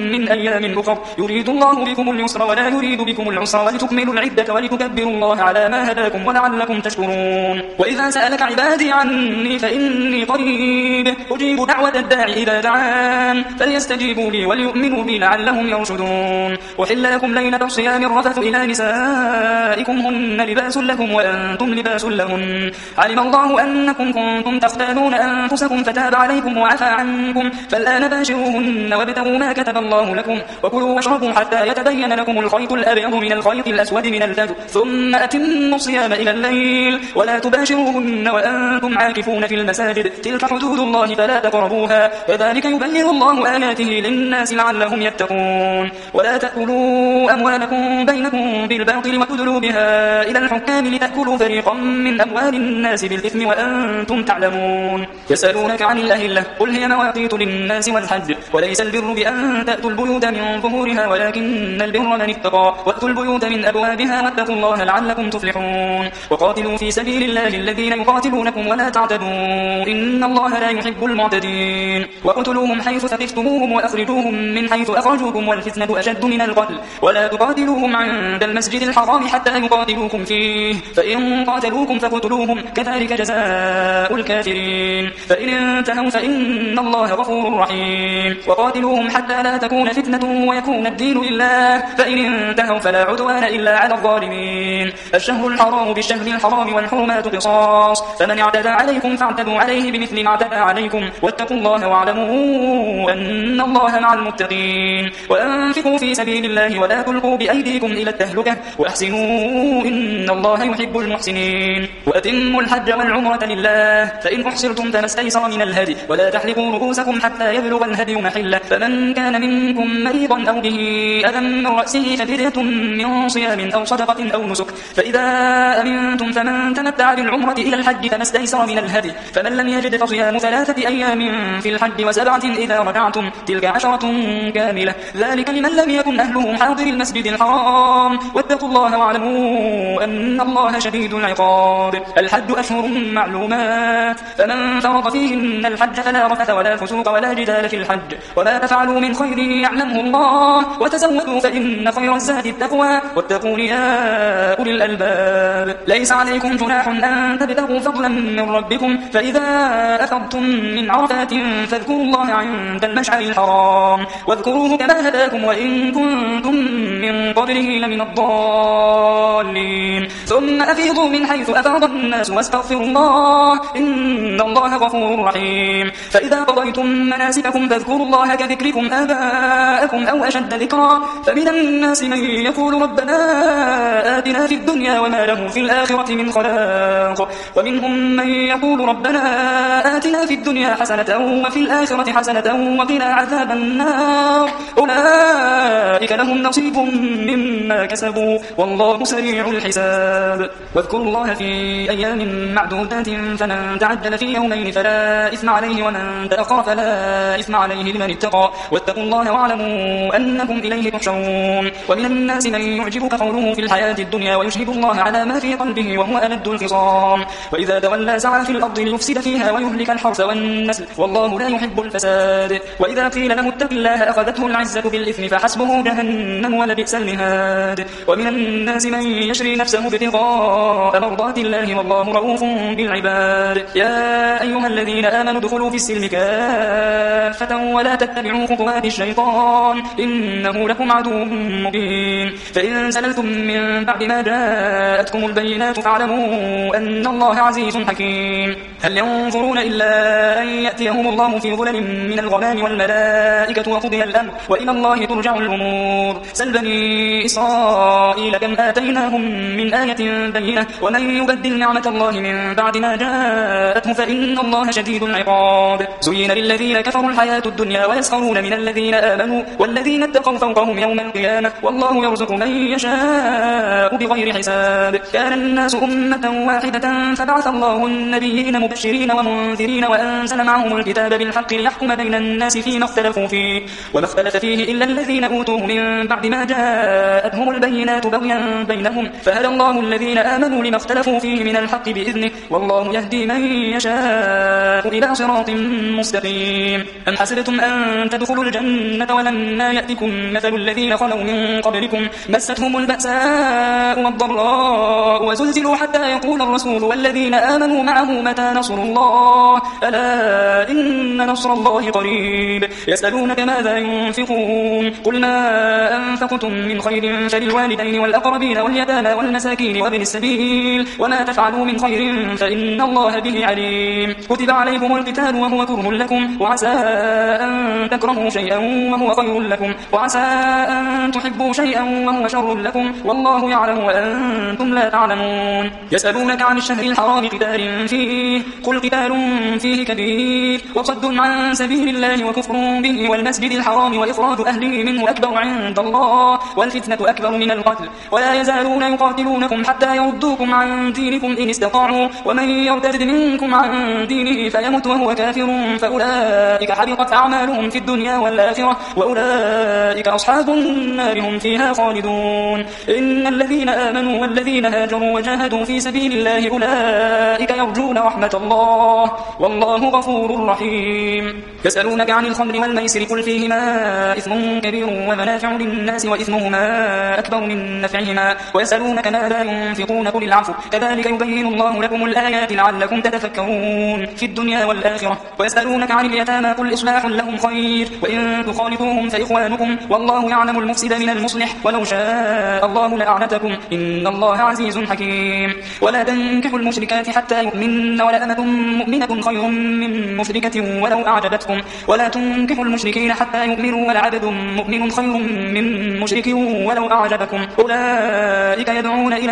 A: أيام أخر يريد الله بكم اليسر ولا يريد بكم العسر ولتكملوا العدة ولتكبروا الله على ما هداكم ولعلكم تشكرون. وإذا سألك عبادي عني فإني قريب أجيب دعوة الداع إذا دعان فليستجيبوا لي وليؤمنوا بي لعلهم يرشدون. وحل لكم ليلة الصيام الرفث إلى نسائكم هن لباس لكم وأنتم لباس لهن علم الله أنكم كنتم تختانون أنفسكم فتاب عليكم وعفى عنكم فالآن باشروهن وابتغوا ما كتب الله لكم وكلوا واشربوا حتى يتبين لكم الخيط الأبيض من الخيط الأسود من الفجر ثم أتموا الصيام إلى الليل ولا تباشروهن وأنتم عاكفون في المساجد تلك حدود الله فلا تقربوها كذلك يبين الله آياته للناس لعلهم يتقون. ولا تأكلوا أموالكم بينكم بالباطل وتدلوا بها إلى الحكام لتأكلوا فريقا من أموال الناس بالإثم وأنتم تعلمون. يسألونك عن الأهلة قل هي مواقيت للناس والحج وليس البر بأن تأتوا البيوت من ظهورها ولكن البر من اتقى وأتوا البيوت من أبوابها واتقوا الله لعلكم تفلحون. وقاتلوا في سبيل الله الذين يقاتلونكم ولا تعتدوا إن الله لا يحب المعتدين. وقتلوهم حيث ثقفتموهم وأخرجوهم من حيث أخرجوكم والفتنة أشد من القتل ولا تقاتلوهم عند المسجد الحرام حتى يقاتلوكم فيه فإن قاتلوكم فقتلوهم كذلك جزاء الكافرين فإن انتهوا فإن الله غفور رحيم. وقاتلوهم حتى لا تكون فتنة ويكون الدين لله فإن انتهوا فلا عدوان إلا على الظالمين. الشهر الحرام بالشهر الحرام والحرمات قصاص فمن اعتدى عليكم فاعتدوا عليه بمثل ما اعتدى عليكم واتقوا الله واعلموا أن الله مع المتقين. وأنفقوا في سبيل الله ولا تلقوا بأيديكم إلى التهلكة وأحسنوا إن الله يحب المحسنين. وأتموا الحج والعمرة لله فإن أحصرتم فما استيسر من الهدي ولا تحلقوا رؤوسكم حتى يبلغ الهدي محله فمن كان منكم مريضا أو به أذى من رأسه ففدية من صيام أو صدقة أو نسك فإذا أمنتم فمن تمتع بالعمرة إلى الحج فما استيسر من الهدي فمن لم يجد فصيام ثلاثة أيام في الحج وسبعة إذا رجعتم تلك عشرة كاملة ذلك لمن لم يكن أهله حاضر المسجد الحرام واتقوا الله واعلموا أن الله شديد العقاب. الحج أشهر معلومات فمن فرض فيهن الحج فلا رفث ولا فسوق ولا جدال في الحج وما تفعلوا من خير يعلمه الله وتزودوا فإن خير الزاد التقوى واتقون يا أولي الألباب. ليس عليكم جناح أن تبتغوا فضلا من ربكم فإذا أفضتم من عرفات فاذكروا الله عند المشعر الحرام واذكروه كما هداكم وإن كنتم من قبله لمن الضالين ثم أفيضوا من حيث أفاض الناس واستغفروا الله إن الله غفور رحيم. فإذا قضيتم مناسككم فاذكروا الله كذكركم آباءكم أو أشد ذكرا فمن الناس من يقول ربنا آتنا في الدنيا وما له في الآخرة من خلاق ومنهم من يقول ربنا آتنا في الدنيا حسنة وفي الآخرة حسنة وقنا عذاب النار أولئك لهم نصيب مما كسبوا والله سريع الحساب. واذكروا الله في أيام معدودات فمن تعجل في يومين فلا إثم عليه ومن تأخر فلا إثم عليه لمن اتقى واتقوا الله واعلموا أنكم إليه تحشرون. ومن الناس من يعجبك قوله في الحياة الدنيا ويشهد الله على ما في قلبه وهو ألد الخصام وإذا تولى سعى في الأرض ليفسد فيها ويهلك الحرث والنسل والله لا يحب الفساد. وإذا قيل له اتق الله أخذته العزة بالإثم فحسبه جهنم ولبئس المهاد. ومن الناس من يشري نفسه ابتغاء مرضات الله والله رؤوف بالعباد. يا أيها الذين آمنوا ادخلوا في السلم كافة ولا تتبعوا خطوات الشيطان إنه لكم عدو مبين. فإن سللتم من بعد ما جاءتكم البينات فاعلموا أن الله عزيز حكيم. هل ينظرون إلا أن يأتيهم الله في ظلل من الغمام والملائكة وقضي الأمر وإلى الله ترجع الأمور. سل بني إسرائيل كم آتيناهم من آية بينة ومن يبدل نعمة الله من بعد ما جاءته فإن الله شديد العقاب. زين للذين كفروا الحياة الدنيا ويسخرون من الذين آمنوا والذين اتقوا فوقهم يوم القيامة والله يرزق من يشاء بغير حساب. كان الناس أمة واحدة فبعث الله النبيين مبشرين مبشرين ومنذرين وأنزل معهم الكتاب بالحق ليحكم بين الناس فيما اختلفوا فيه وما اختلف فيه إلا الذين أوتوه من بعد ما جاءتهم البينات بغيا بينهم فهدى الله الذين آمنوا لما اختلفوا فيه من الحق بإذنه والله يهدي من يشاء إلى صراط مستقيم. أم حسبتم أن تدخلوا الجنة ولما يأتكم مثل الذين خلوا من قبلكم مستهم البأساء والضراء وزلزلوا حتى يقول الرسول والذين آمنوا معه متى نصر الله ألا إن نصر الله قريب. يسألونك ماذا ينفقون قل ما أنفقتم من خير فللوالدين والأقربين واليتامى والمساكين وابن السبيل وما تفعلوا من خير فإن الله به عليم. كتب عليكم القتال وهو كره لكم وعسى أن تكرهوا شيئا وهو خير لكم وعسى أن تحبوا شيئا وهو شر لكم والله يعلم وأنتم لا تعلمون. يسألونك عن الشهر الحرام قتال فيه قل قتال فيه كبير وصد عن سبيل الله وكفر به والمسجد الحرام وإخراج أهله منه أكبر عند الله والفتنة أكبر من القتل ولا يزالون يقاتلونكم حتى يردوكم عن دينكم إن استطاعوا ومن يرتد منكم عن دينه فيمت وهو كافر فأولئك حبطت أعمالهم في الدنيا والآخرة وأولئك أصحاب النار هم فيها خالدون. إن الذين آمنوا والذين هاجروا وجاهدوا في سبيل الله أولئك يرجون رحمة الله والله غفور رحيم. يسألونك عن الخمر والميسر قل فيهما إثم كبير ومنافع للناس وإثمهما أكبر من نفعهما ويسألونك ماذا ينفقون قل العفو كذلك يبين الله لكم الآيات لعلكم تتفكرون في الدنيا والآخرة. ويسألونك عن اليتامى قل إصلاح لهم خير وإن تخالطوهم فإخوانكم والله يعلم المفسد من المصلح ولو شاء الله لأعنتكم إن الله عزيز حكيم. ولا تنكحوا المشركات حتى يؤمن ولأمة مؤمنة خير من مشركة ولو أعجبتكم ولا تنكحوا المشركين حتى يؤمنوا ولعبد مؤمن خير من مشرك ولو أعجبكم أولئك يدعون إلى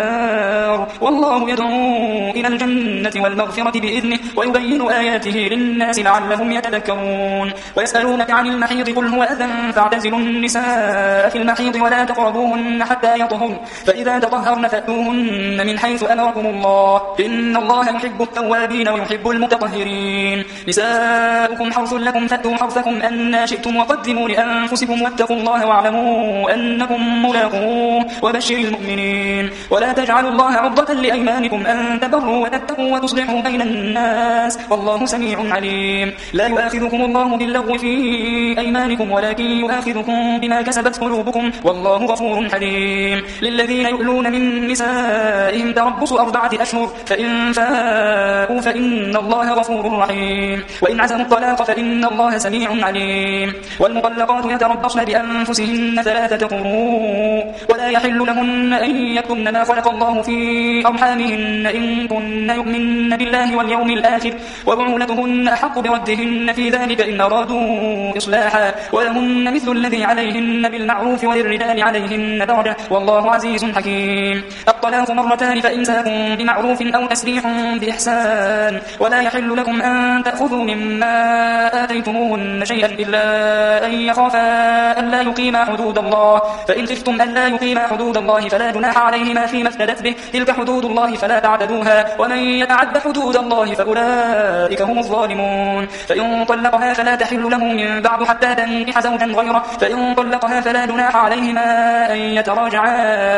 A: النار والله يدعو إلى الجنة والمغفرة بإذنه ويبين آياته للناس لعلهم يتذكرون. ويسألونك عن المحيض قل هو أذى فاعتزلوا النساء في المحيض ولا تقربوهن حتى يطهرن فإذا تطهرن فأتوهن من حيث أمركم الله إن الله يحب التوابين ويحب المتطهرين. نساؤكم حرث لكم فأتوا حرثكم أن شئتم وقدموا لأنفسكم واتقوا الله واعلموا أنكم ملاقوه وبشر المؤمنين. ولا تجعلوا الله عرضة لأيمانكم أن تبروا وتتقوا وتصلحوا بين الناس والله سميع عليم. لا يؤاخذكم الله باللغو في أيمانكم ولكن يؤاخذكم بما كسبت قلوبكم والله غفور حليم. للذين يؤلون من نسائهم تربص أربعة أشهر فإن فاءوا فإن الله غفور رحيم وإن عزموا الطلاق فإن الله سميع عليم. والمطلقات يتربصن بأنفسهن ثلاثة قروء ولا يحل لهن أن يكتمن ما خلق الله في أرحامهن إن كن يؤمن بالله واليوم الآخر وبعولتهن أحق بردهن في ذلك إن أرادوا إصلاحا ولهن مثل الذي عليهن بالمعروف وللرجال عليهن درجة والله عزيز حكيم. الطلاق مرتان فإمساك بمعروف أو تسريح بإحسان ولا يحل لكم أن تأخذوا مما آتيتموهن شيئا إلا أن يخافا ألا يقيما حدود الله فإن خفتم ألا يقيما حدود الله فلا جناح عليهما فيما افتدت به تلك حدود الله فلا تعتدوها ومن يتعد حدود الله فأولئك هم الظالمون. فإن طلقها فلا تحل له من بعد حتى تنكح زوجا غيره فإن طلقها فلا جناح عليهما أن يتراجعا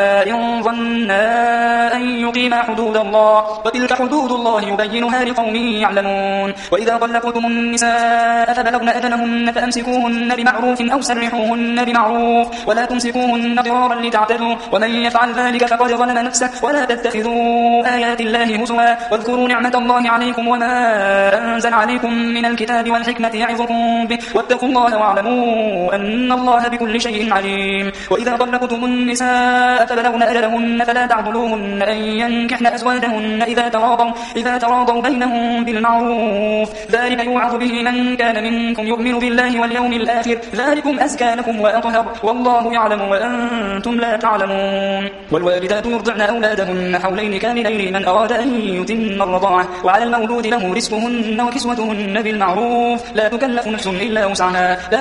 A: إن ظنا أن يقيما حدود الله وتلك حدود الله يبينها لقوم يعلمون. وإذا طلقتم النساء فبلغن أجلهن فأمسكوهن بمعروف أو سرحوهن بمعروف ولا تمسكوهن ضرارا لتعتدوا ومن يفعل ذلك فقد ظلم نفسه ولا تتخذوا آيات الله هزوا واذكروا نعمة الله عليكم وما أنزل عليكم من الكتاب والحكمة يعظكم به واتقوا الله واعلموا أن الله بكل شيء عليم. وإذا طلقتم النساء فبلغن أجلهن فلا تعضلوهن أن ينكحن أزواجهن إذا تراضوا إذا تراضوا بينهم بالمعروف ذلك يوعظ به من كان منكم يؤمن بالله واليوم الآخر ذلكم أزكى لكم وأطهر والله يعلم وأنتم لا تعلمون. والوالدات يرضعن أولادهن حولين كاملين لمن أراد أن يتم الرضاعة وعلى المولود له رزقهن وكسوتهن بالمعروف لا تكلف نفس إلا وسعها لا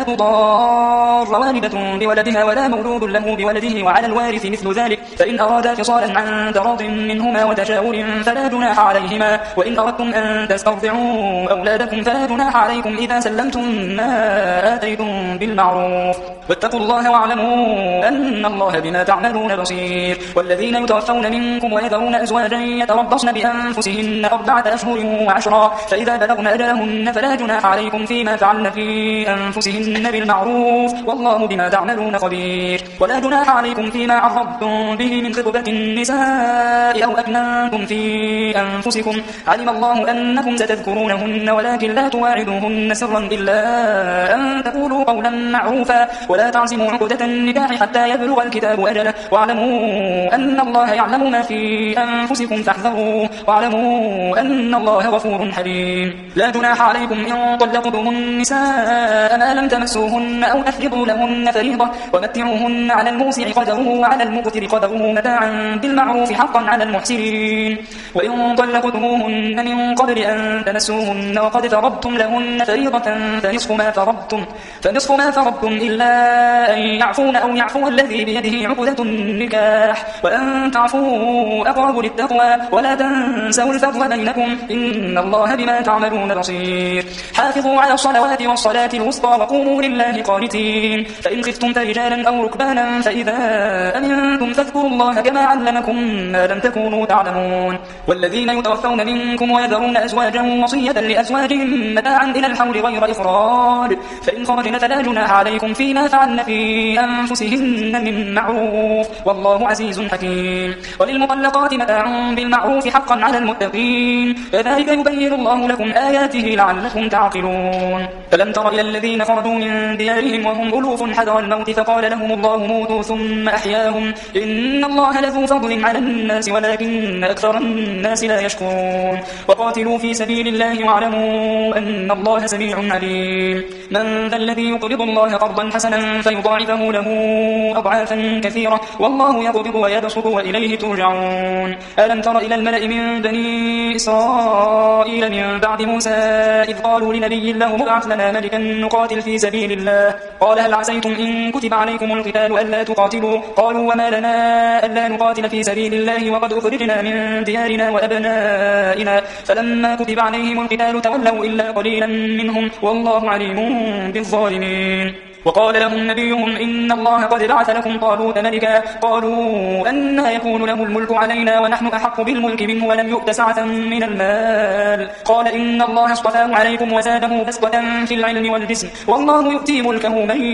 A: تضار والدة بولدها ولا مولود له بولده وعلى الوارث مثل ذلك فإن أرادا فصالا عن تراض منهما وتشاور فلا جناح عليهما وإن أردتم أن تسترضعوا أولادكم فلا جناح عليكم إذا سلمتم ما آتيتم بالمعروف واتقوا الله واعلموا أن الله بما تعملون بصير. والذين يتوفون منكم ويذرون أزواجا يتربصن بأنفسهن أربعة أشهر وعشرا فإذا بلغن أجلهن فلا جناح عليكم فيما فعلن في أنفسهن بالمعروف والله بما تعملون خبير. ولا جناح عليكم فيما عرضتم به من خطبة النساء أو أكننتم في أنفسكم علم الله أنكم ستذكرونهن ولكن لا تواعدوهن سرا إلا أن تقولوا قولا معروفا ولا تعزموا عقدة النكاح حتى يبلغ الكتاب أجله واعلموا أن الله يعلم ما في أنفسكم فاحذروا واعلموا أن الله غفور حليم. لا جناح عليكم إن طلقتم النساء ما لم تمسوهن أو تفرضوا لهن فريضة ومتعوهن على الموسع قدره وعلى المقتر قدره متاعا بالمعروف حقا على المحسنين. وإن طلقتموهن من قبل أن تمسوهن وقد فرضتم لهن فريضة فنصف ما فرضتم فنصف ما فرضتم إلا أن يعفون أو يعفو الذي بيده عقدة النكاح وأن تعفوا أقرب للتقوى ولا تنسوا الفضل بينكم إن الله بما تعملون بصير. حافظوا على الصلوات والصلاة الوسطى وقوموا لله قانتين. فإن خفتم فرجالا أو ركبانا فإذا أمنتم فاذكروا الله كما علمكم ما لم تكونوا تعلمون. والذين يتوفون منكم ويذرون أزواجا وصية لأزواجهم متاعا إلى الحول غير إخراج فإن خرجن فلا جناح عليكم فيما فعلن في أنفسهن من معروف والله عزيز حكيم. وللمطلقات متاع بالمعروف حقا على المتقين كذلك يبين الله لكم آياته لعلكم تعقلون. فلم تر إلى الذين خرجوا من ديارهم وهم ألوف حذر الموت فقال لهم الله موتوا ثم أحياهم إن الله لذو فضل على الناس ولكن أكثر الناس لا يشكرون. وقاتلوا في سبيل الله واعلموا أن الله سميع عليم. من ذا الذي يقرض الله قرضا حسنا فيضاعفه له أضعافا كثيرة والله يقبض ويبسط وإليه ترجعون. ألم تر إلى الملأ من بني إسرائيل من بعد موسى إذ قالوا لنبي له مبعث لنا ملكا نقاتل في سبيل الله قال هل عسيتم إن كتب عليكم القتال ألا تقاتلوا قالوا وما لنا ألا نقاتل في سبيل الله وقد أخرجنا من ديارنا وأبنائنا فلما كتب عليهم القتال تولوا إلا قليلا منهم والله عليم بالظالمين. وقال لهم نبيهم إن الله قد بعث لكم طالوت ملكا قالوا أنى يكون له الملك علينا ونحن أحق بالملك منه ولم يؤت سعة من المال قال إن الله اصطفاه عليكم وزاده بسطة في العلم والجسم والله يؤتي ملكه من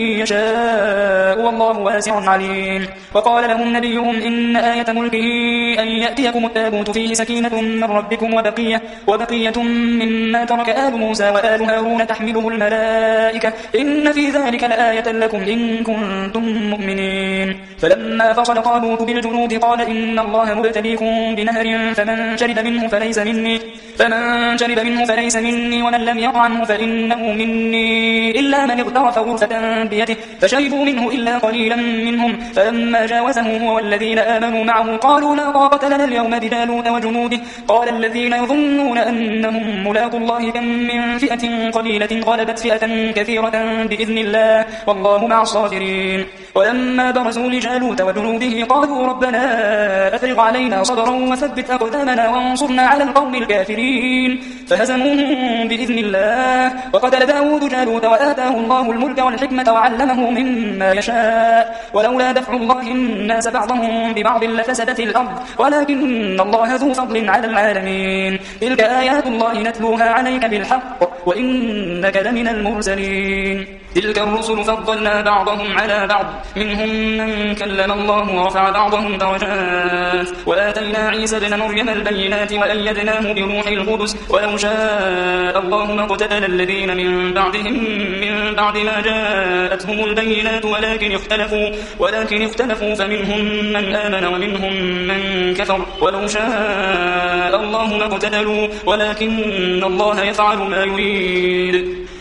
A: يشاء والله واسع عليم. وقال لهم نبيهم إن آية ملكه أن يأتيكم التابوت فيه سكينة من ربكم وبقية, وبقية مما ترك آل موسى وآل هارون تحمله الملائكة إن في ذلك آية لكم إن كنتم مؤمنين. فلما فصل طالوت بالجنود قال إن الله مبتليكم بنهر فمن شرب منه فليس مني فمن شرب منه فليس مني ومن لم يطعمه فإنه مني إلا من اغترف غرفة بيده فشربوا منه إلا قليلا منهم فلما جاوزه هو والذين آمنوا معه قالوا لا طاقة لنا اليوم بجالوت وجنوده قال الذين يظنون أنهم ملاقوا الله كم من فئة قليلة غلبت فئة كثيرة بإذن الله والله مع الصابرين. ولما برزوا لجالوت وجنوده قالوا ربنا أفرغ علينا صبرا وثبت أقدامنا وانصرنا على القوم الكافرين فهزموهم بإذن الله. وقتل داود جالوت وآتاه الله الملك والحكمة وعلمه مما يشاء ولولا دفع الله الناس بعضهم ببعض لفسدت الأرض ولكن الله ذو فضل على العالمين. تلك آيات الله نتلوها عليك بالحق وإنك لمن المرسلين. تلك الرسل فضلنا بعضهم على بعض منهم من كلم الله ورفع بعضهم درجات وآتينا عيسى ابن مريم البينات وأيدناه بروح القدس ولو شاء الله ما اقتتل الذين من بعدهم من بعد ما جاءتهم البينات ولكن اختلفوا ولكن اختلفوا فمنهم من آمن ومنهم من كفر ولو شاء الله ما اقتتلوا ولكن الله يفعل ما يريد.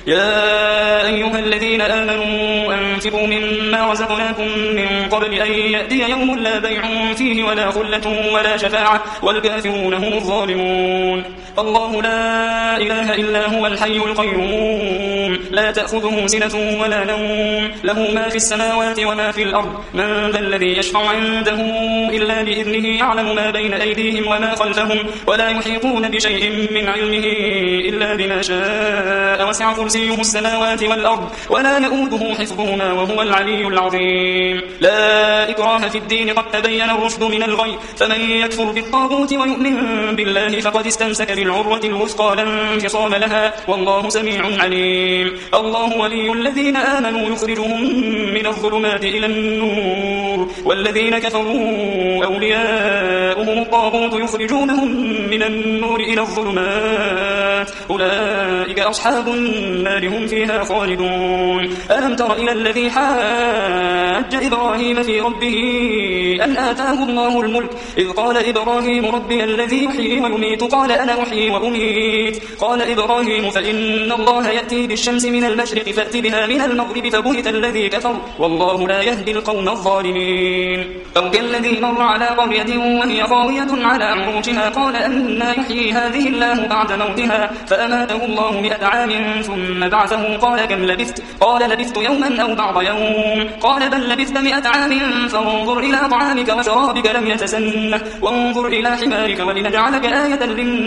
A: يا أيها الذين آمنوا أنفقوا مما رزقناكم من قبل أن يأتي يوم لا بيع فيه ولا خلة ولا شفاعة والكافرون هم الظالمون. الله لا إله إلا هو الحي القيوم لا تأخذه سنة ولا نوم له ما في السماوات وما في الأرض من ذا الذي يشفع عنده إلا بإذنه يعلم ما بين أيديهم وما خلفهم ولا يحيطون بشيء من علمه إلا بما شاء وسع كرسيه السماوات والأرض ولا يؤوده حفظهما وهو العلي العظيم. لا إكراه في الدين قد تبين الرشد من الغي فمن يكفر بالطاغوت ويؤمن بالله فقد استمسك بالعروة الوثقى لا انفصام لها والله سميع عليم. الله ولي الذين آمنوا يخرجهم من الظلمات إلى النور والذين كفروا أولياؤهم الطاغوت يخرجونهم من النور إلى الظلمات أولئك أصحاب النار هم فيها خالدون. ألم تر إلى الذي حاج إبراهيم في ربه أن آتاه الله الملك إذ قال إبراهيم ربي الذي يحيي ويميت قال أنا أحيي وأميت قال إبراهيم فإن الله يأتي بالشمس من المشرق فأت بها من المغرب فبهت الذي كفر والله لا يهدي القوم الظالمين. أو كالذي مر على قرية وهي خاوية على عروشها قال أنى يحيي هذه الله بعد موتها فأماته الله مئة عام ثم بعثه قال كم لبثت قال لبثت يوما أو بعض يوم قال بل لبثت مئة عام فانظر إلى طعامك وشرابك لم يتسنه وانظر إلى حمارك ولنجعلك آية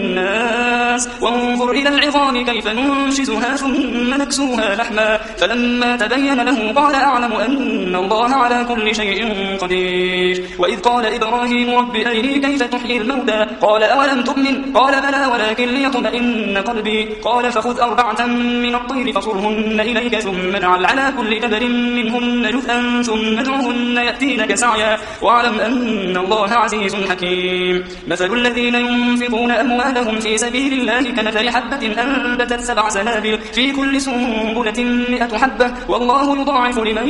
A: للناس وانظر إلى العظام كيف ننشزها ثم نكسوها لحما فلما تبين له قال أعلم أن الله على كل شيء قدير. وإذ قال إبراهيم رب أرني كيف تحيي الموتى قال أولم تؤمن قال بلى ولكن ليطمئن قلبي قال فخذ أربعة من الطير فصرهن إليك ثم اجعل على كل جبل منهن جزءا ثم ادعهن يأتينك سعيا واعلم أن الله عزيز حكيم. مثل الذين ينفقون أموالهم في سبيل الله كمثل حبة أنبتت سبع سنابل في كل سنبلة مئة حبة والله يضاعف لمن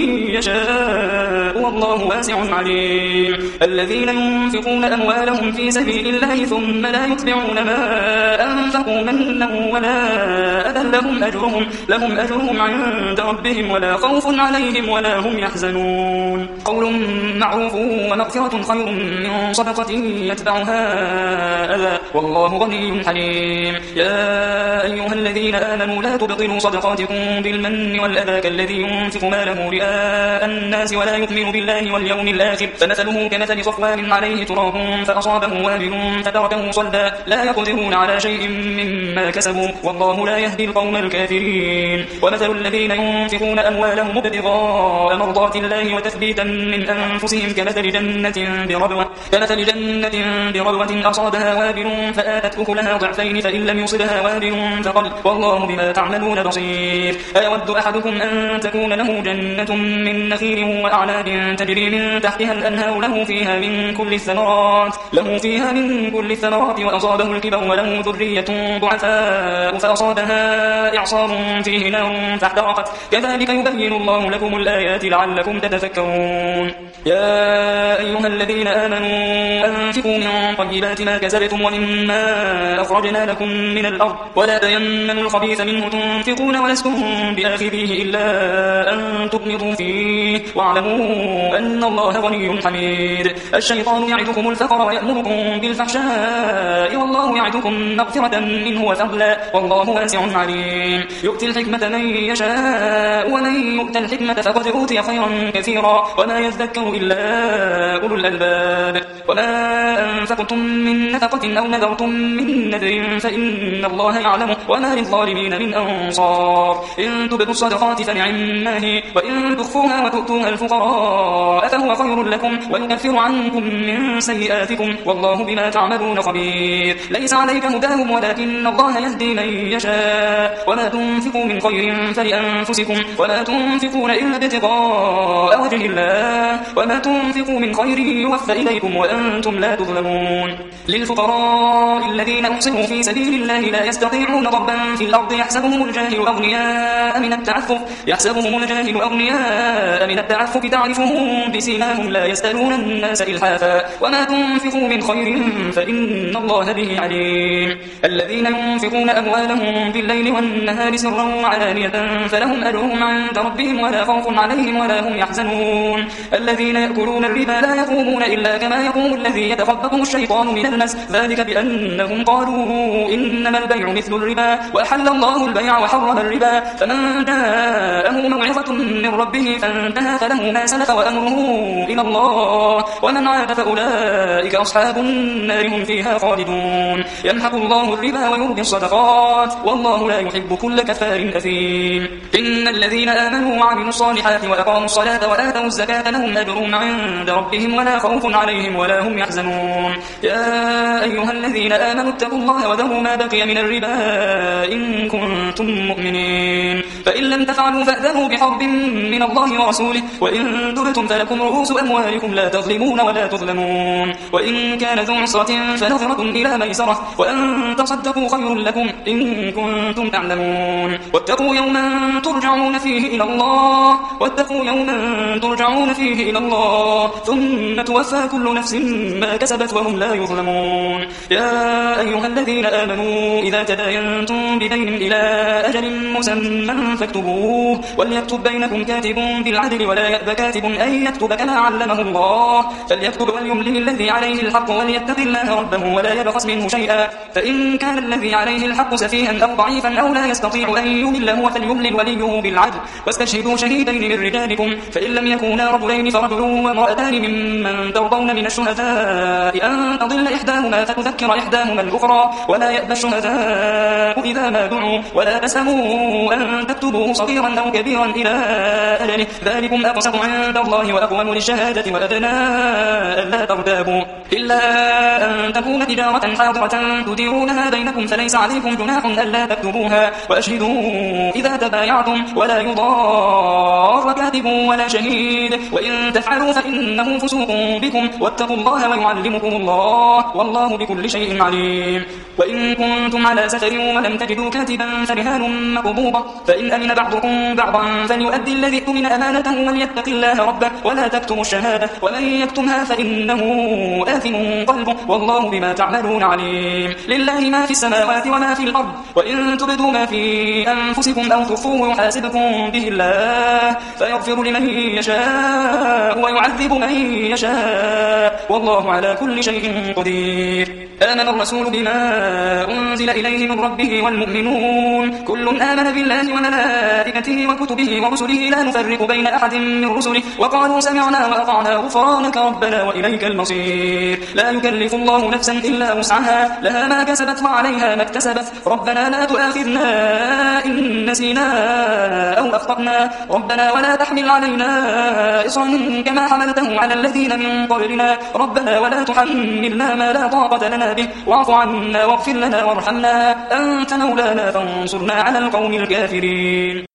A: يشاء والله واسع عليم. الذين ينفقون أموالهم في سبيل الله ثم لا يتبعون ما أنفقوا منا ولا أذى لهم أجرهم لهم أجرهم عند ربهم ولا خوف عليهم ولا هم يحزنون. قول معروف ومغفرة خير من صدقة يتبعها أذى والله غني حليم. يا أيها الذين آمنوا لا تبطلوا صدقاتكم بالمن والأذى كالذي ينفق ماله رئاء الناس ولا يؤمن بالله واليوم الآخر فمثله كمثل صفوان عليه تراب فأصابه وابل فتركه صلدا لا يقدرون على شيء مما كسبوا والله لا يهدي القوم الكافرين. ومثل الذين ينفقون أموالهم ابتغاء مرضات الله وتثبيتا من أنفسهم كمثل جنة بربوة كمثل جنة بربوة أصابها وابل فآتت أكلها ضعفين فإن لم يصبها وابل فقل والله بما تعملون بصير. أيود أحدكم أن تكون له جنة من نخيل وأعناب تجري من تحتها الأنهار له فيها من كل الثمرات له فيها من كل الثمرات وأصابه الكبر وله ذرية ضعفاء فأصابها إعصار فيه نار فاحترقت كذلك يبين الله لكم الآيات لعلكم تتفكرون. يا أيها الذين آمنوا أنفقوا من طيبات ما كسبتم ومما أخرجنا لكم من الأرض ولا تيمموا الخبيث منه تنفقون ولستم بآخذيه إلا أن تغمضوا فيه واعلموا أن الله غني حميد. الشيطان يعدكم الفقر ويأمركم بالفحشاء والله يعدكم مغفرة منه وفضلا والله واسع عليم. يؤتي الحكمة من يشاء ومن يؤت الحكمة فقد أوتي خيرا كثيرا وما يذكر إلا أولو الألباب. وما أنفقتم من نفقة أو نذرتم من نذر فإن الله يعلم وما للظالمين من أنصار. إن تبدوا الصدقات فنعما هي وإن تخفوها وتؤتوها الفقراء فهو خير لكم ويكفر عنكم من سيئاتكم والله بما تعملون خبير. ليس عليك هداهم ولكن الله يهدي من يشاء وما تنفقوا من خير فلأنفسكم وما تنفقون إلا ابتغاء وجه الله وما تنفقوا من خير يوفى إليكم وأنتم لا تظلمون. للفقراء الذين أحصروا في سبيل الله لا يستطيعون ضربا في الأرض يحسبهم الجاهل أغنياء من التعفف يحسبهم الجاهل أغنياء من التعفف تعرفهم تعرفهم بسيماهم لا يسألون الناس إلحافا وما تنفقوا من خير فإن الله به عليم الذين ينفقون أموالهم بالليل والنهار سرا وعلانية فلهم أجرهم عند ربهم ولا خوف عليهم ولا هم يحزنون الذين يأكلون الربا لا يقومون إلا كما يقوم الذي يتخبطه الشيطان من المس ذلك بأنهم قالوا إنما البيع مثل الربا وأحل الله البيع وحرم الربا فمن جاءه موعظة من ربه فانتهى فله ما سلف وأمره إلى الله ومن عاد فأولئك أصحاب النار هم فيها خالدون يمحق الله الربا ويربي الصدقات والله لا يحب كل كفار أثيم إن الذين آمنوا وعملوا الصالحات وأقاموا الصلاة وآتوا الزكاة لهم أجرهم عند ربهم ولا خوف عليهم ولا هم يحزنون يا أيها الذين آمنوا اتقوا الله وذروا ما بقي من الربا إن كنتم مؤمنين فإن لم تفعلوا فأذنوا بحرب من الله ورسوله وإن تبتم فلكم رؤوس أموالكم لا تظلمون ولا تظلمون وإن كان ذو عسرة فنظرة إلى ميسرة وأن تصدقوا خير لكم إن كنتم تعلمون واتقوا يوما ترجعون فيه إلى الله واتقوا يوما ترجعون فيه إلى الله ثم توفى كل نفس ما كسبت وهم لا يظلمون يا أيها الذين آمنوا إذا تداينتم بدين إلى أجل مسمى فاكتبوه وليكتب بينكم كاتب بالعدل ولا يأبى كاتب أن يكتب كما علمه الله فليكتب وليملل الذي عليه الحق وليتق الله ربه ولا يبخس منه شيئا فإن كان الذي عليه الحق سفيها أو ضعيفا أو لا يستطيع أن يمل هو فليملل وليه بالعدل واستشهدوا شهيدين من رجالكم فإن لم يكونا رجلين فرجل وامرأتان ممن ترضون من الشهداء أن تضل إحداهما فتذكر إحداهما الأخرى ولا يأبى الشهداء إذا ما دعوا ولا تسأموا أن تكتبوه صغيرا أو كبيرا إلى أجله ذلكم أقسط عند الله وأقوم للشهادة وأدنى ألا ترتابوا إلا أن تكون تجارة حاضرة تديرونها بينكم فليس عليكم جناح ألا تكتبوها وأشهدوا إذا تبايعتم ولا يضار كاتب ولا شهيد وإن تفعلوا فإنه فسوق بكم واتقوا الله ويعلمكم الله والله بكل شيء عليم وإن كنتم على سفر ولم تجدوا كاتبا فرهان مقبوضة فإن أمن بعضكم بعضا فليؤدي الذي اؤتمن أمانته وليتق الله ربه ولا تكتموا الشهادة ومن يكتمها فإنه آثم قلبه والله بما تعملون عليم لله ما في السماوات وما في الأرض وإن تبدوا ما في أنفسكم أو تخفوه يحاسبكم به الله فيغفر لمن يشاء ويعذب من يشاء والله على كل شيء قدير آمن الرسول بما أنزل إليه من ربه والمؤمنون كل آمن بالله وملائكته وكتبه ورسله لا نفرق بين أحد من رسله وقالوا سمعنا وأطعنا غفرانك ربنا وإليك المصير لا يكلف الله نفسا إلا وسعها لها ما كسبت وعليها ما اكتسبت ربنا لا تؤاخذنا إن نسينا أو أخطأنا ربنا ولا تحمل علينا إصرا كما حملته على الذين من قبلنا ربنا ولا تحملنا ما لا طاقة لنا به واعف عنا واغفر لنا وارحمنا أنت مولانا فانصرنا على القوم الكافرين